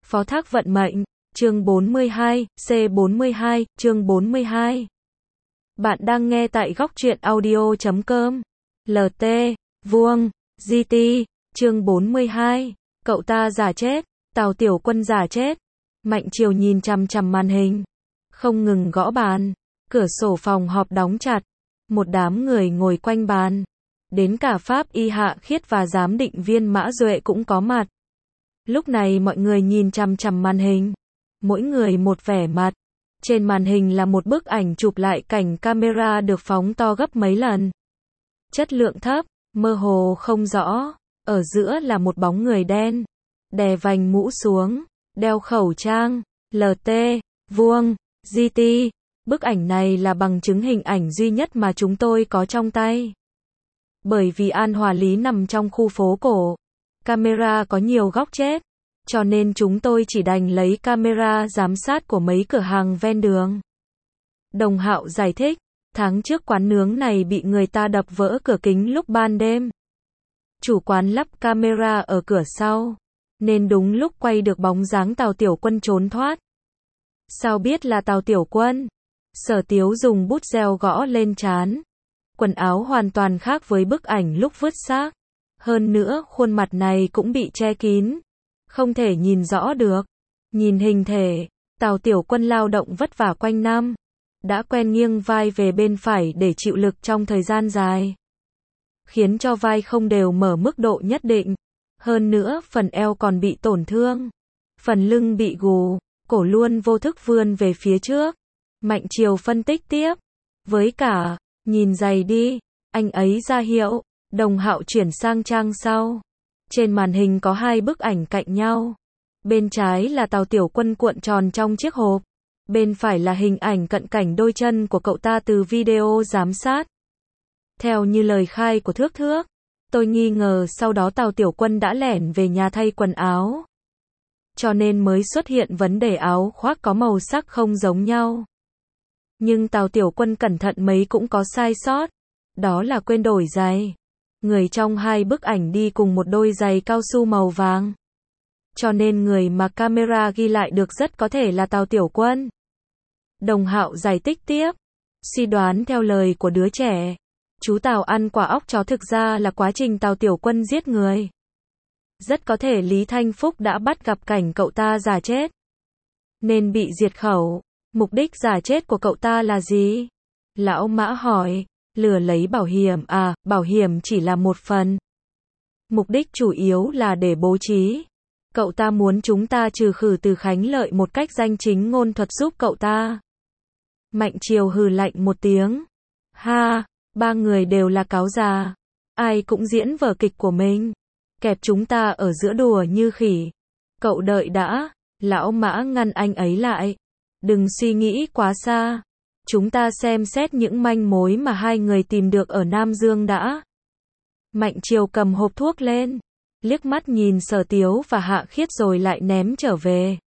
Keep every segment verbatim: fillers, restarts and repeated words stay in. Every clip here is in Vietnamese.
Phó thác vận mệnh, chương bốn mươi hai, C bốn mươi hai, chương bốn mươi hai. Bạn đang nghe tại góc truyện audio chấm com. lờ tê, vuông, giê tê, chương bốn mươi hai. Cậu ta giả chết, Tào Tiểu Quân giả chết. Mạnh Triều nhìn chằm chằm màn hình, không ngừng gõ bàn. Cửa sổ phòng họp đóng chặt, một đám người ngồi quanh bàn. Đến cả Pháp Y Hạ Khiết và giám định viên Mã Duệ cũng có mặt. Lúc này mọi người nhìn chằm chằm màn hình, mỗi người một vẻ mặt. Trên màn hình là một bức ảnh chụp lại cảnh camera được phóng to gấp mấy lần. Chất lượng thấp, mơ hồ không rõ. Ở giữa là một bóng người đen, đè vành mũ xuống, đeo khẩu trang, lờ tê, vuông, giê tê. Bức ảnh này là bằng chứng hình ảnh duy nhất mà chúng tôi có trong tay. Bởi vì An Hòa Lý nằm trong khu phố cổ, camera có nhiều góc chết, cho nên chúng tôi chỉ đành lấy camera giám sát của mấy cửa hàng ven đường. Đồng Hạo giải thích, tháng trước quán nướng này bị người ta đập vỡ cửa kính lúc ban đêm. Chủ quán lắp camera ở cửa sau, nên đúng lúc quay được bóng dáng Tào Tiểu Quân trốn thoát. Sao biết là Tào Tiểu Quân? Sở Tiếu dùng bút gel gõ lên trán. Quần áo hoàn toàn khác với bức ảnh lúc vứt xác. Hơn nữa khuôn mặt này cũng bị che kín, không thể nhìn rõ được. Nhìn hình thể, Tào Tiểu Quân lao động vất vả quanh năm, đã quen nghiêng vai về bên phải để chịu lực trong thời gian dài, khiến cho vai không đều mở mức độ nhất định. Hơn nữa phần eo còn bị tổn thương, phần lưng bị gù, cổ luôn vô thức vươn về phía trước. Mạnh Triều phân tích tiếp, với cả, nhìn giày đi, anh ấy ra hiệu. Đồng Hạo chuyển sang trang sau. Trên màn hình có hai bức ảnh cạnh nhau. Bên trái là Tào Tiểu Quân cuộn tròn trong chiếc hộp. Bên phải là hình ảnh cận cảnh đôi chân của cậu ta từ video giám sát. Theo như lời khai của Thước Thước, tôi nghi ngờ sau đó Tào Tiểu Quân đã lẻn về nhà thay quần áo, cho nên mới xuất hiện vấn đề áo khoác có màu sắc không giống nhau. Nhưng Tào Tiểu Quân cẩn thận mấy cũng có sai sót. Đó là quên đổi giày. Người trong hai bức ảnh đi cùng một đôi giày cao su màu vàng, cho nên người mà camera ghi lại được rất có thể là Tào Tiểu Quân. Đồng Hạo giải thích tiếp, suy đoán theo lời của đứa trẻ, chú Tào ăn quả óc chó thực ra là quá trình Tào Tiểu Quân giết người. Rất có thể Lý Thanh Phúc đã bắt gặp cảnh cậu ta giả chết, nên bị diệt khẩu. Mục đích giả chết của cậu ta là gì? Lão Mã hỏi. Lừa lấy bảo hiểm à, bảo hiểm chỉ là một phần. Mục đích chủ yếu là để bố trí. Cậu ta muốn chúng ta trừ khử từ Khánh Lợi một cách danh chính ngôn thuận giúp cậu ta. Mạnh Triều hừ lạnh một tiếng. Ha, ba người đều là cáo già. Ai cũng diễn vở kịch của mình. Kẹp chúng ta ở giữa đùa như khỉ. Cậu đợi đã. Lão Mã ngăn anh ấy lại. Đừng suy nghĩ quá xa. Chúng ta xem xét những manh mối mà hai người tìm được ở Nam Dương đã. Mạnh Triều cầm hộp thuốc lên, liếc mắt nhìn Sở Tiếu và Hạ Khiết rồi lại ném trở về.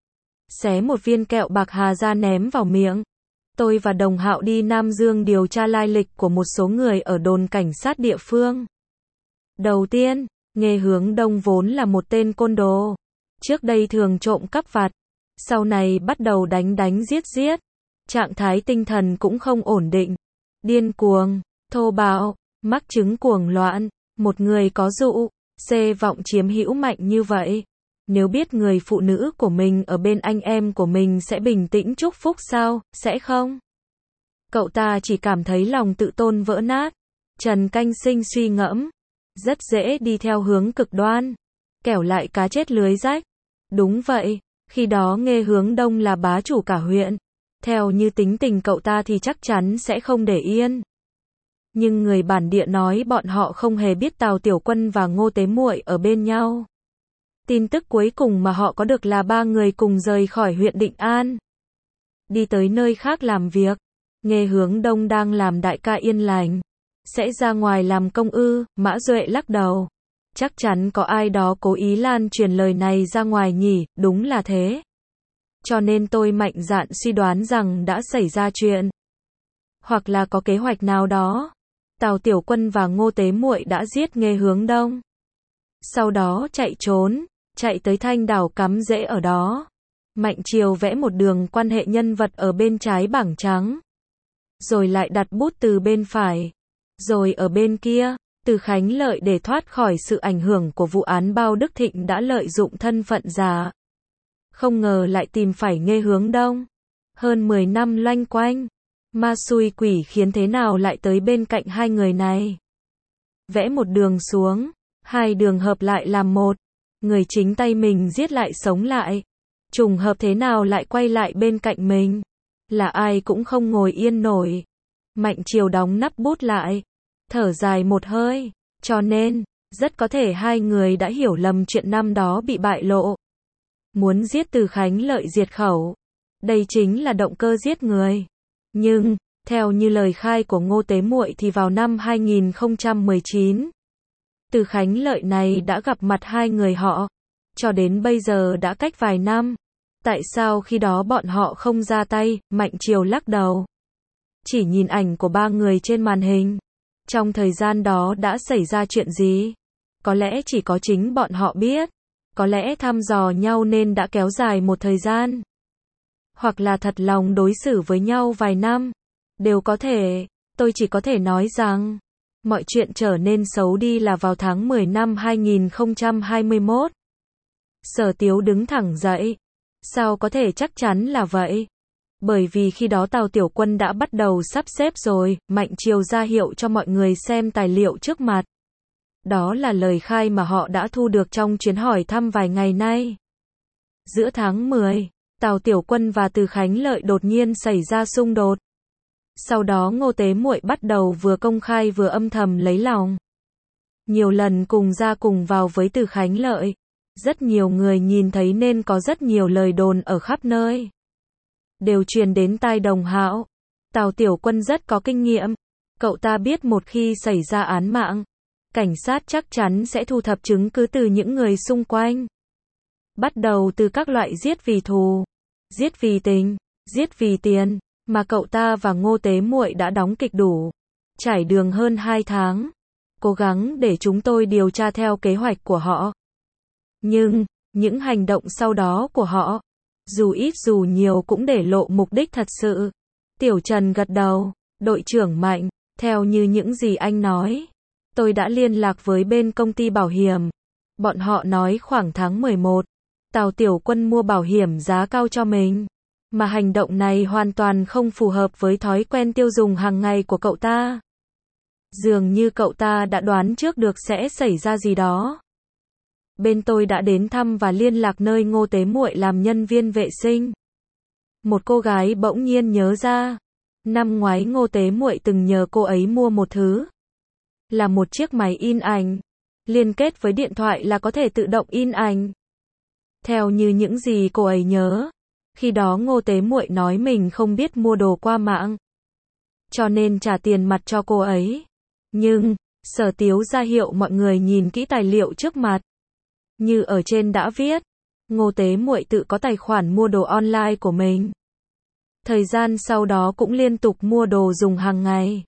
Xé một viên kẹo bạc hà ra ném vào miệng. Tôi và Đồng Hạo đi Nam Dương điều tra lai lịch của một số người ở đồn cảnh sát địa phương. Đầu tiên, Nghê Hướng Đông vốn là một tên côn đồ. Trước đây thường trộm cắp vặt, sau này bắt đầu đánh đánh giết giết. Trạng thái tinh thần cũng không ổn định, điên cuồng, thô bạo, mắc chứng cuồng loạn. Một người có dụ, xê vọng chiếm hữu mạnh như vậy, nếu biết người phụ nữ của mình ở bên anh em của mình sẽ bình tĩnh chúc phúc sao, sẽ không? Cậu ta chỉ cảm thấy lòng tự tôn vỡ nát. Trần Canh Sinh suy ngẫm, rất dễ đi theo hướng cực đoan, kẻo lại cá chết lưới rách. Đúng vậy, khi đó Nghê Hướng Đông là bá chủ cả huyện. Theo như tính tình cậu ta thì chắc chắn sẽ không để yên. Nhưng người bản địa nói bọn họ không hề biết Tào Tiểu Quân và Ngô Tế Muội ở bên nhau. Tin tức cuối cùng mà họ có được là ba người cùng rời khỏi huyện Định An, đi tới nơi khác làm việc. Nghê Hướng Đông đang làm đại ca yên lành, sẽ ra ngoài làm công ư? Mã Duệ lắc đầu. Chắc chắn có ai đó cố ý lan truyền lời này ra ngoài nhỉ, đúng là thế. Cho nên tôi mạnh dạn suy đoán rằng đã xảy ra chuyện, hoặc là có kế hoạch nào đó. Tào Tiểu Quân và Ngô Tế Muội đã giết Nghê Hướng Đông, sau đó chạy trốn. chạy tới Thanh Đảo cắm rễ ở đó. Mạnh Triều vẽ một đường quan hệ nhân vật ở bên trái bảng trắng. Rồi lại đặt bút từ bên phải. Rồi ở bên kia, Từ Khánh Lợi để thoát khỏi sự ảnh hưởng của vụ án Bao Đức Thịnh đã lợi dụng thân phận giả. Không ngờ lại tìm phải Nghê Hướng Đông. Hơn mười năm loanh quanh. Ma xui quỷ khiến thế nào lại tới bên cạnh hai người này. Vẽ một đường xuống, hai đường hợp lại làm một. Người chính tay mình giết lại sống lại. Trùng hợp thế nào lại quay lại bên cạnh mình. Là ai cũng không ngồi yên nổi. Mạnh Triều đóng nắp bút lại. Thở dài một hơi. Cho nên, rất có thể hai người đã hiểu lầm chuyện năm đó bị bại lộ. Muốn giết Từ Khánh Lợi diệt khẩu. Đây chính là động cơ giết người. Nhưng, theo như lời khai của Ngô Tế Muội thì vào năm hai nghìn không trăm mười chín, Từ Khánh Lợi này đã gặp mặt hai người họ. Cho đến bây giờ đã cách vài năm. Tại sao khi đó bọn họ không ra tay? Mạnh Triều lắc đầu. Chỉ nhìn ảnh của ba người trên màn hình. Trong thời gian đó đã xảy ra chuyện gì? Có lẽ chỉ có chính bọn họ biết. Có lẽ thăm dò nhau nên đã kéo dài một thời gian. Hoặc là thật lòng đối xử với nhau vài năm. Đều có thể. Tôi chỉ có thể nói rằng, mọi chuyện trở nên xấu đi là vào tháng mười năm hai nghìn không trăm hai mươi mốt. Sở Tiếu đứng thẳng dậy. Sao có thể chắc chắn là vậy? Bởi vì khi đó Tào Tiểu Quân đã bắt đầu sắp xếp rồi. Mạnh Triều ra hiệu cho mọi người xem tài liệu trước mặt. Đó là lời khai mà họ đã thu được trong chuyến hỏi thăm vài ngày nay. Giữa tháng mười, Tào Tiểu Quân và Từ Khánh Lợi đột nhiên xảy ra xung đột. Sau đó Ngô Tế Muội bắt đầu vừa công khai vừa âm thầm lấy lòng. Nhiều lần cùng ra cùng vào với Từ Khánh Lợi. Rất nhiều người nhìn thấy nên có rất nhiều lời đồn ở khắp nơi. Đều truyền đến tai Đồng Hạo. Tào Tiểu Quân rất có kinh nghiệm. Cậu ta biết một khi xảy ra án mạng, cảnh sát chắc chắn sẽ thu thập chứng cứ từ những người xung quanh. Bắt đầu từ các loại giết vì thù, giết vì tình, giết vì tiền, mà cậu ta và Ngô Tế Muội đã đóng kịch đủ. Trải đường hơn hai tháng. Cố gắng để chúng tôi điều tra theo kế hoạch của họ. Nhưng, những hành động sau đó của họ, dù ít dù nhiều cũng để lộ mục đích thật sự. Tiểu Trần gật đầu. Đội trưởng Mạnh, theo như những gì anh nói, tôi đã liên lạc với bên công ty bảo hiểm. Bọn họ nói khoảng tháng mười một, Tào Tiểu Quân mua bảo hiểm giá cao cho mình. Mà hành động này hoàn toàn không phù hợp với thói quen tiêu dùng hàng ngày của cậu ta. Dường như cậu ta đã đoán trước được sẽ xảy ra gì đó. Bên tôi đã đến thăm và liên lạc nơi Ngô Tế Muội làm nhân viên vệ sinh. Một cô gái bỗng nhiên nhớ ra. Năm ngoái Ngô Tế Muội từng nhờ cô ấy mua một thứ. Là một chiếc máy in ảnh. Liên kết với điện thoại là có thể tự động in ảnh. Theo như những gì cô ấy nhớ, khi đó Ngô Tế Muội nói mình không biết mua đồ qua mạng. Cho nên trả tiền mặt cho cô ấy. Nhưng, Sở Tiếu ra hiệu mọi người nhìn kỹ tài liệu trước mặt. Như ở trên đã viết, Ngô Tế Muội tự có tài khoản mua đồ online của mình. Thời gian sau đó cũng liên tục mua đồ dùng hàng ngày.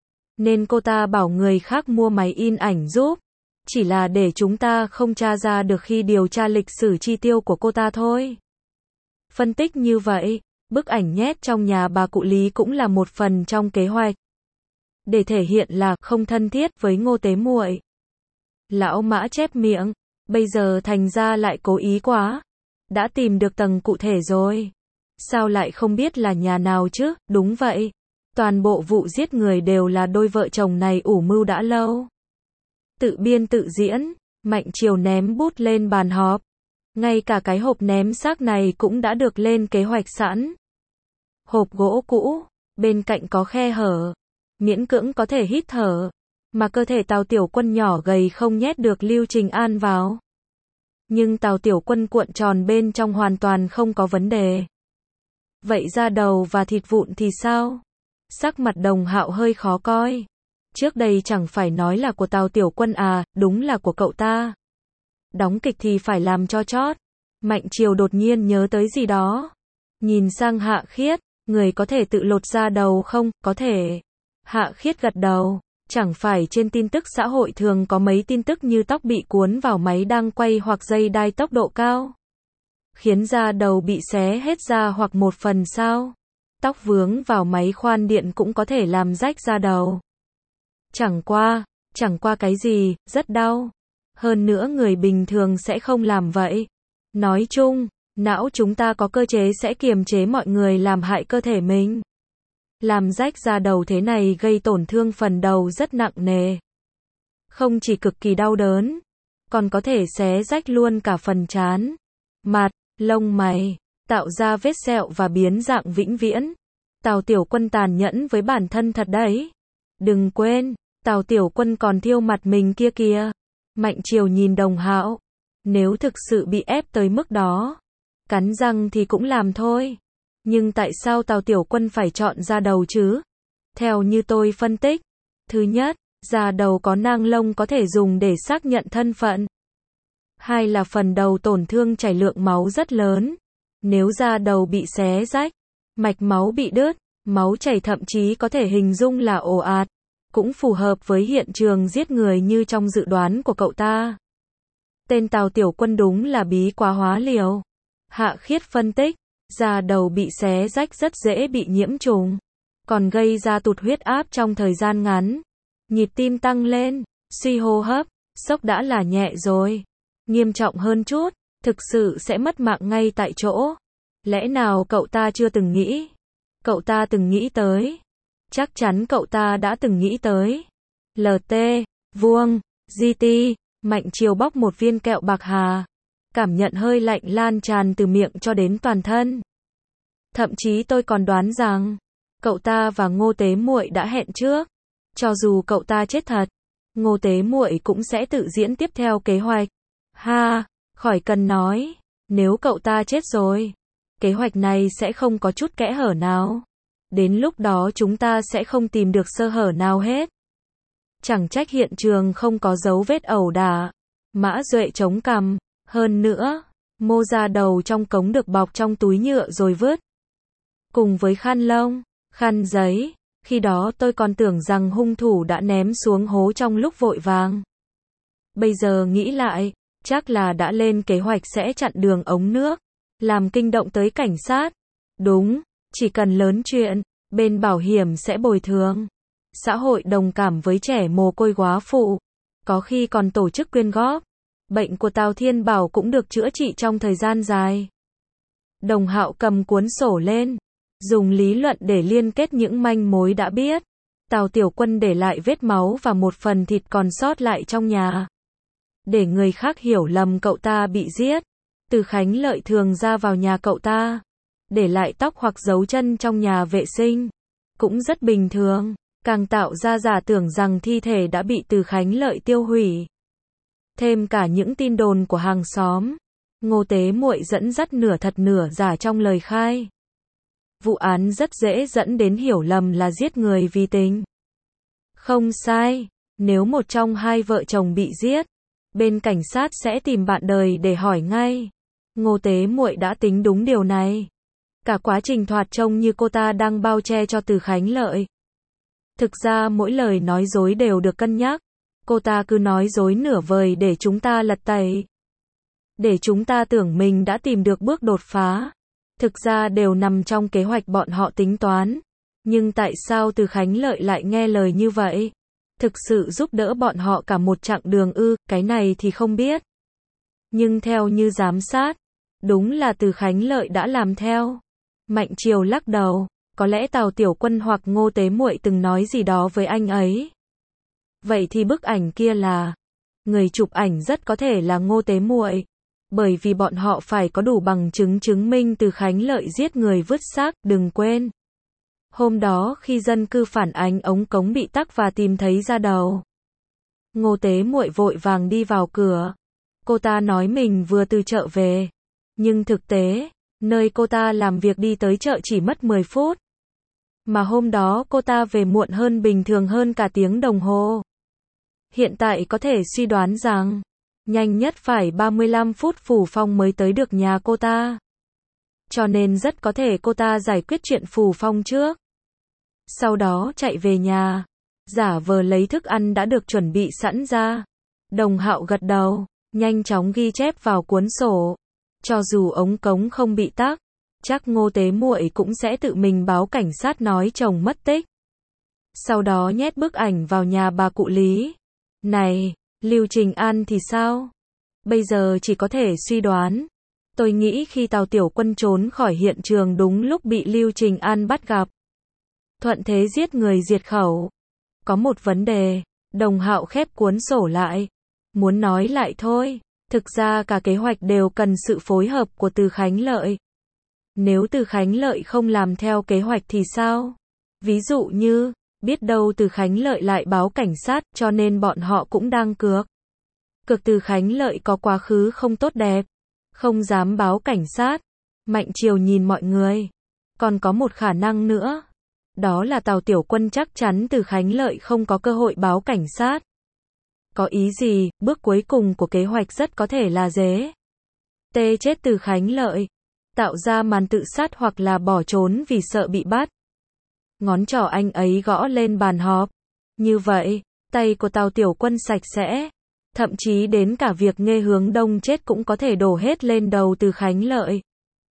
Nên cô ta bảo người khác mua máy in ảnh giúp. Chỉ là để chúng ta không tra ra được khi điều tra lịch sử chi tiêu của cô ta thôi. Phân tích như vậy, bức ảnh nhét trong nhà bà cụ Lý cũng là một phần trong kế hoạch. Để thể hiện là không thân thiết với Ngô Tế Muội. Lão Mã chép miệng, bây giờ thành ra lại cố ý quá. Đã tìm được tầng cụ thể rồi. Sao lại không biết là nhà nào chứ? Đúng vậy. Toàn bộ vụ giết người đều là đôi vợ chồng này ủ mưu đã lâu. Tự biên tự diễn, Mạnh Triều ném bút lên bàn họp. Ngay cả cái hộp ném xác này cũng đã được lên kế hoạch sẵn. Hộp gỗ cũ, bên cạnh có khe hở. Miễn cưỡng có thể hít thở. Mà cơ thể Tào Tiểu Quân nhỏ gầy không nhét được Lưu Trình An vào. Nhưng Tào Tiểu Quân cuộn tròn bên trong hoàn toàn không có vấn đề. Vậy da đầu và thịt vụn thì sao? Sắc mặt Đồng Hạo hơi khó coi. Trước đây chẳng phải nói là của Tào Tiểu Quân à, đúng là của cậu ta. Đóng kịch thì phải làm cho chót. Mạnh Triều đột nhiên nhớ tới gì đó. Nhìn sang Hạ Khiết, người có thể tự lột da đầu không? Có thể. Hạ Khiết gật đầu. Chẳng phải trên tin tức xã hội thường có mấy tin tức như tóc bị cuốn vào máy đang quay hoặc dây đai tốc độ cao, khiến da đầu bị xé hết da hoặc một phần sao? Tóc vướng vào máy khoan điện cũng có thể làm rách da đầu. Chẳng qua, chẳng qua cái gì, rất đau. Hơn nữa người bình thường sẽ không làm vậy. Nói chung, não chúng ta có cơ chế sẽ kiềm chế mọi người làm hại cơ thể mình. Làm rách da đầu thế này gây tổn thương phần đầu rất nặng nề. Không chỉ cực kỳ đau đớn, còn có thể xé rách luôn cả phần trán, mặt, lông mày, tạo ra vết sẹo và biến dạng vĩnh viễn. Tào Tiểu Quân tàn nhẫn với bản thân thật đấy. Đừng quên, Tào Tiểu Quân còn thiêu mặt mình kia kìa. Mạnh Triều nhìn Đồng Hạo. Nếu thực sự bị ép tới mức đó, cắn răng thì cũng làm thôi. Nhưng tại sao Tào Tiểu Quân phải chọn da đầu chứ? Theo như tôi phân tích, thứ nhất, da đầu có nang lông có thể dùng để xác nhận thân phận. Hai là phần đầu tổn thương chảy lượng máu rất lớn. Nếu da đầu bị xé rách, mạch máu bị đứt, máu chảy thậm chí có thể hình dung là ồ ạt. Cũng phù hợp với hiện trường giết người như trong dự đoán của cậu ta. Tên Tào Tiểu Quân đúng là bí quá hóa liều. Hạ Khiết phân tích, da đầu bị xé rách rất dễ bị nhiễm trùng, còn gây ra tụt huyết áp trong thời gian ngắn. Nhịp tim tăng lên, suy hô hấp, sốc đã là nhẹ rồi. Nghiêm trọng hơn chút, thực sự sẽ mất mạng ngay tại chỗ. Lẽ nào cậu ta chưa từng nghĩ? Cậu ta từng nghĩ tới. Chắc chắn cậu ta đã từng nghĩ tới. lờ tê, vuông, giê tê, Mạnh Triều bóc một viên kẹo bạc hà. Cảm nhận hơi lạnh lan tràn từ miệng cho đến toàn thân. Thậm chí tôi còn đoán rằng, cậu ta và Ngô Tế Muội đã hẹn trước. Cho dù cậu ta chết thật, Ngô Tế Muội cũng sẽ tự diễn tiếp theo kế hoạch. Ha, khỏi cần nói, nếu cậu ta chết rồi, kế hoạch này sẽ không có chút kẽ hở nào. Đến lúc đó chúng ta sẽ không tìm được sơ hở nào hết. Chẳng trách hiện trường không có dấu vết ẩu đả. Mã Duệ chống cằm. Hơn nữa, mô da đầu trong cống được bọc trong túi nhựa rồi vứt. Cùng với khăn lông, khăn giấy. Khi đó tôi còn tưởng rằng hung thủ đã ném xuống hố trong lúc vội vàng. Bây giờ nghĩ lại, chắc là đã lên kế hoạch sẽ chặn đường ống nước, làm kinh động tới cảnh sát. Đúng, chỉ cần lớn chuyện, bên bảo hiểm sẽ bồi thường. Xã hội đồng cảm với trẻ mồ côi góa phụ, có khi còn tổ chức quyên góp. Bệnh của Tào Thiên Bảo cũng được chữa trị trong thời gian dài. Đồng Hạo cầm cuốn sổ lên, dùng lý luận để liên kết những manh mối đã biết. Tào Tiểu Quân để lại vết máu và một phần thịt còn sót lại trong nhà. Để người khác hiểu lầm cậu ta bị giết. Từ Khánh Lợi thường ra vào nhà cậu ta, để lại tóc hoặc dấu chân trong nhà vệ sinh. Cũng rất bình thường, càng tạo ra giả tưởng rằng thi thể đã bị Từ Khánh Lợi tiêu hủy. Thêm cả những tin đồn của hàng xóm. Ngô Tế Muội dẫn dắt nửa thật nửa giả trong lời khai. Vụ án rất dễ dẫn đến hiểu lầm là giết người vì tình. Không sai, nếu một trong hai vợ chồng bị giết, bên cảnh sát sẽ tìm bạn đời để hỏi ngay. Ngô Tế Muội đã tính đúng điều này. Cả quá trình thoạt trông như cô ta đang bao che cho Từ Khánh Lợi. Thực ra mỗi lời nói dối đều được cân nhắc. Cô ta cứ nói dối nửa vời để chúng ta lật tẩy. Để chúng ta tưởng mình đã tìm được bước đột phá. Thực ra đều nằm trong kế hoạch bọn họ tính toán. Nhưng tại sao Từ Khánh Lợi lại nghe lời như vậy? Thực sự giúp đỡ bọn họ cả một chặng đường ư, cái này thì không biết. Nhưng theo như giám sát, đúng là Từ Khánh Lợi đã làm theo. Mạnh Triều lắc đầu, có lẽ Tào Tiểu Quân hoặc Ngô Tế Muội từng nói gì đó với anh ấy. Vậy thì bức ảnh kia là, người chụp ảnh rất có thể là Ngô Tế Muội, bởi vì bọn họ phải có đủ bằng chứng chứng minh Từ Khánh Lợi giết người vứt xác, đừng quên. Hôm đó khi dân cư phản ánh ống cống bị tắc và tìm thấy da đầu, Ngô Tế Muội vội vàng đi vào cửa. Cô ta nói mình vừa từ chợ về, nhưng thực tế, nơi cô ta làm việc đi tới chợ chỉ mất mười phút. Mà hôm đó cô ta về muộn hơn bình thường hơn cả tiếng đồng hồ. Hiện tại có thể suy đoán rằng, nhanh nhất phải ba mươi lăm phút Phù Phong mới tới được nhà cô ta. Cho nên rất có thể cô ta giải quyết chuyện Phù Phong trước. Sau đó chạy về nhà. giả vờ lấy thức ăn đã được chuẩn bị sẵn ra. Đồng Hạo gật đầu, nhanh chóng ghi chép vào cuốn sổ. Cho dù ống cống không bị tắc, chắc Ngô Tế Muội cũng sẽ tự mình báo cảnh sát nói chồng mất tích. Sau đó nhét bức ảnh vào nhà bà cụ Lý. Này, Lưu Trình An thì sao? Bây giờ chỉ có thể suy đoán. Tôi nghĩ khi Tào Tiểu Quân trốn khỏi hiện trường đúng lúc bị Lưu Trình An bắt gặp. Thuận thế giết người diệt khẩu. Có một vấn đề, Đồng Hạo khép cuốn sổ lại. Muốn nói lại thôi, thực ra cả kế hoạch đều cần sự phối hợp của Từ Khánh Lợi. Nếu Từ Khánh Lợi không làm theo kế hoạch thì sao? Ví dụ như, biết đâu Từ Khánh Lợi lại báo cảnh sát, cho nên bọn họ cũng đang cược. Cực Từ Khánh Lợi có quá khứ không tốt đẹp, không dám báo cảnh sát. Mạnh Triều nhìn mọi người. Còn có một khả năng nữa. Đó là Tào Tiểu Quân chắc chắn Từ Khánh Lợi không có cơ hội báo cảnh sát. Có ý gì, bước cuối cùng của kế hoạch rất có thể là dế. Tê chết Từ Khánh Lợi. Tạo ra màn tự sát hoặc là bỏ trốn vì sợ bị bắt. Ngón trỏ anh ấy gõ lên bàn họp. Như vậy, tay của Tào Tiểu Quân sạch sẽ. Thậm chí đến cả việc Nghê Hướng Đông chết cũng có thể đổ hết lên đầu Từ Khánh Lợi.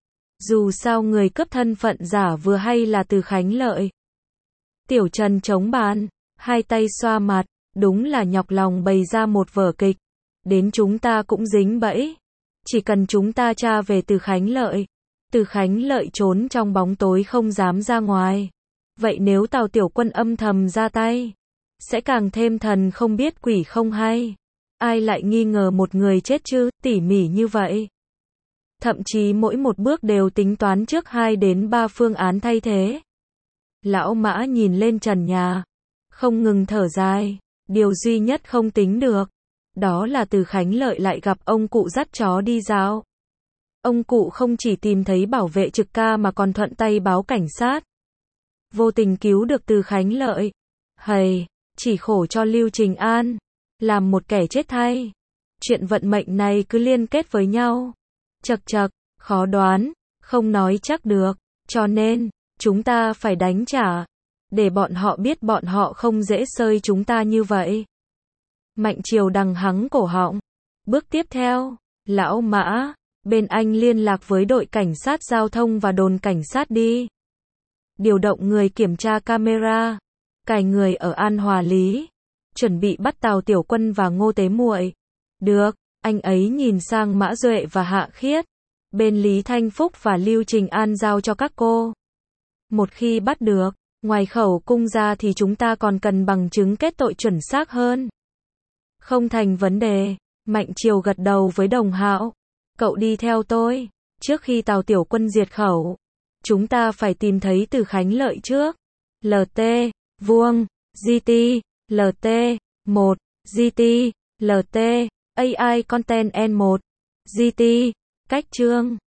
Dù sao người cướp thân phận giả vừa hay là Từ Khánh Lợi. Tiểu Trần chống bàn, hai tay xoa mặt, đúng là nhọc lòng bày ra một vở kịch. Đến chúng ta cũng dính bẫy. Chỉ cần chúng ta tra về Từ Khánh Lợi. Từ Khánh Lợi trốn trong bóng tối không dám ra ngoài. Vậy nếu Tào Tiểu Quân âm thầm ra tay, sẽ càng thêm thần không biết quỷ không hay. Ai lại nghi ngờ một người chết chứ, tỉ mỉ như vậy. Thậm chí mỗi một bước đều tính toán trước hai đến ba phương án thay thế. Lão Mã nhìn lên trần nhà, không ngừng thở dài. Điều duy nhất không tính được, đó là Từ Khánh Lợi lại gặp ông cụ dắt chó đi dạo. Ông cụ không chỉ tìm thấy bảo vệ trực ca mà còn thuận tay báo cảnh sát. Vô tình cứu được Từ Khánh Lợi. Hầy, chỉ khổ cho Lưu Trình An. Làm một kẻ chết thay. Chuyện vận mệnh này cứ liên kết với nhau. Chật chật, khó đoán, không nói chắc được. Cho nên, chúng ta phải đánh trả. Để bọn họ biết bọn họ không dễ xơi chúng ta như vậy. Mạnh Triều đằng hắng cổ họng. Bước tiếp theo, Lão Mã, bên anh liên lạc với đội cảnh sát giao thông và đồn cảnh sát đi. Điều động người kiểm tra camera. Cài người ở An Hòa Lý. Chuẩn bị bắt Tào Tiểu Quân và Ngô Tế Muội. Được, anh ấy nhìn sang Mã Duệ và Hạ Khiết. Bên Lý Thanh Phúc và Lưu Trình An giao cho các cô. Một khi bắt được, ngoài khẩu cung ra thì chúng ta còn cần bằng chứng kết tội chuẩn xác hơn. Không thành vấn đề. Mạnh Triều gật đầu với Đồng Hạo. Cậu đi theo tôi. Trước khi Tào Tiểu Quân diệt khẩu, chúng ta phải tìm thấy Từ Khánh Lợi trước. lờ tê, vuông, giê tê, lờ tê, một, giê tê, lờ tê, a i Content N một, giê tê, cách chương.